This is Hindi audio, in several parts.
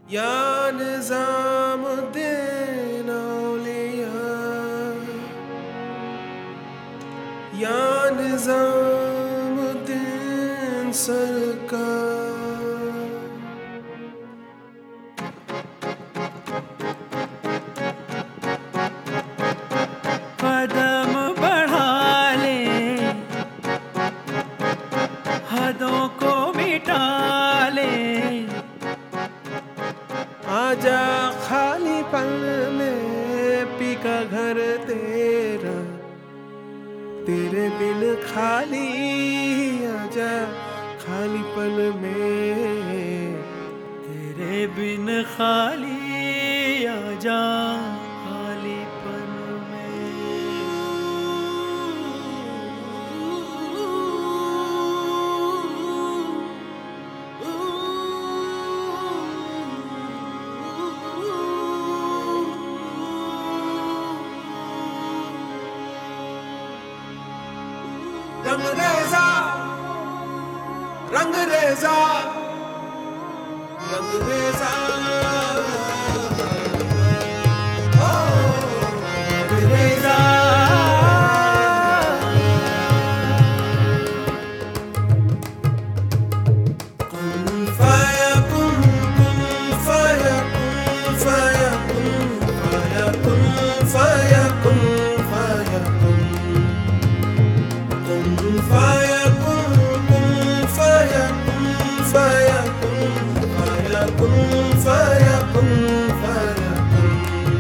या निज़ामुद्दीन औलिया, या निज़ामुद्दीन सरकार। कदम बढ़ा ले, हदों को मिटा ले, आजा खाली पल में पी का घर तेरा, तेरे बिन खाली। आजा खाली पल में तेरे बिन खाली। आजा खालीपन में। रंगरेज़ा रंगरेज़ा रंगरेज़ा, ओ रंगरेज़ा। कुन फयकुन, कुन फयकुन, फयकुन फयकुन, फयकुन फयकुन। कुन फयकुन, कुन फयकुन, फयकुन फयकुन, फयकुन फयकुन।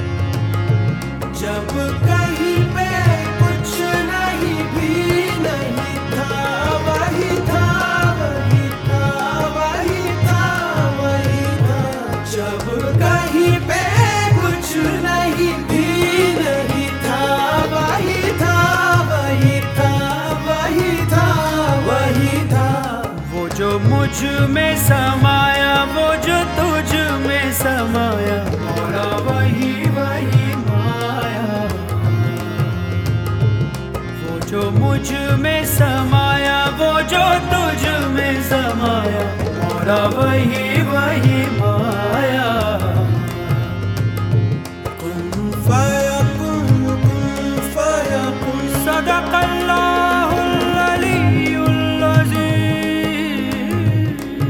जब कहीं पे कुछ नहीं भी नहीं था, वही था, वही था, वही था, वही था। जब कहीं पे कुछ नहीं भी नहीं था, वही था, वही था, वही था, वही था। वो जो मुझ में समाया, वो जो तुझ में समाया, मोरा वही वही माया। वो जो मुझ में समाया, वो जो तुझ में समाया, मोरा वही वही माया। कुन फयकुन, कुन फयकुन। सदक़ल्लाहुल अलीयुल अज़ीम।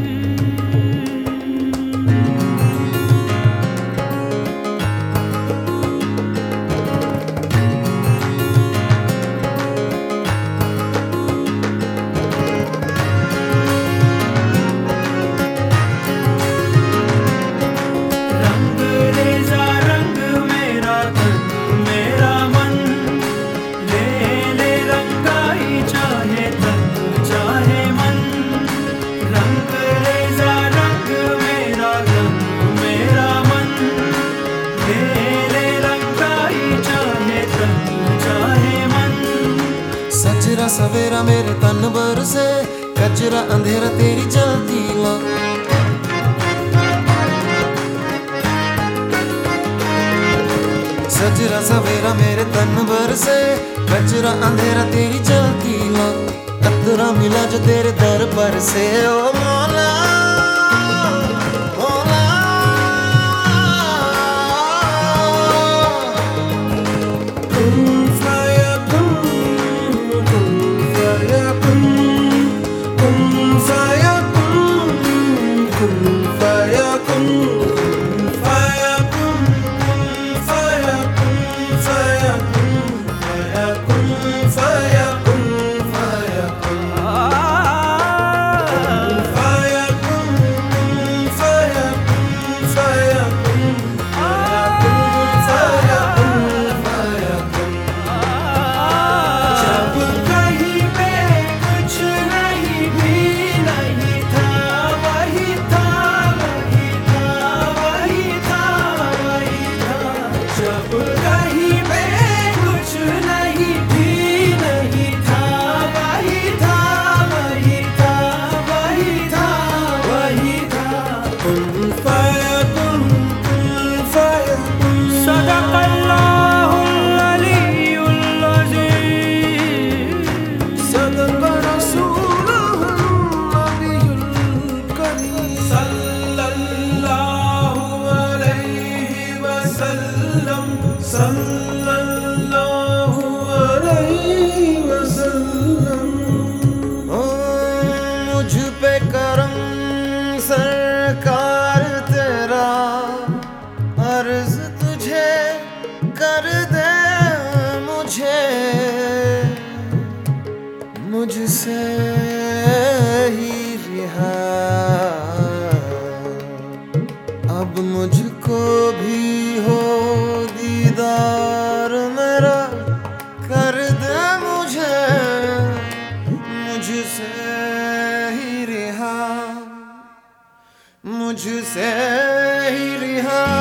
रंगरेज़ा रंग मेरा तन मेरा मन, ले ले रंगाई चाहे तन चाहे मन। रंगरेज़ा रंग मेरा तन मेरा मन, ले ले रंगाई चाहे तन चाहे मन। सजरा सवेरा मेरे तन बरसे, कजरा अंधेरा तेरी जलती ला। सजरा सवेरा मेरे तन बरसे, कजरा अंधेरा तेरी जलती ला। कतरा मिला जो तेरे दर पर से, ओ मौला मौला। कुन फयकुन, कुन फयकुन, कुन फयकुन, कुन फयकुन। फयकुन, कुन फयकुन, फयकुन फयकुन, फयकुन फयकुन। फयकुन, कुन फयकुन, फयकुन फयकुन, फयकुन फयकुन। जब कहीं पे कुछ नहीं भी नहीं था, वही था, वही था, वही था, वही था। जब कहीं पे कुछ नहीं भी नहीं था, वही था, वही था, वही था, वही था। कुन फयकुन, कुन फयकुन। सदक़ल्लाहुल अलीयुल अज़ीम। सदक़ रसूलुहुन नबियुल करीम। सल्लल्लाहु सल्लल्लाहु अलैहि वसल्लम। ओ मुझ पे करम सरकार तेरा, अर्ज तुझे कर दे मुझे, मुझसे ही रिहा अब मुझको भी हो दीदार मेरा, कर दे मुझे, मुझसे ही रिहा, मुझसे ही रिहा।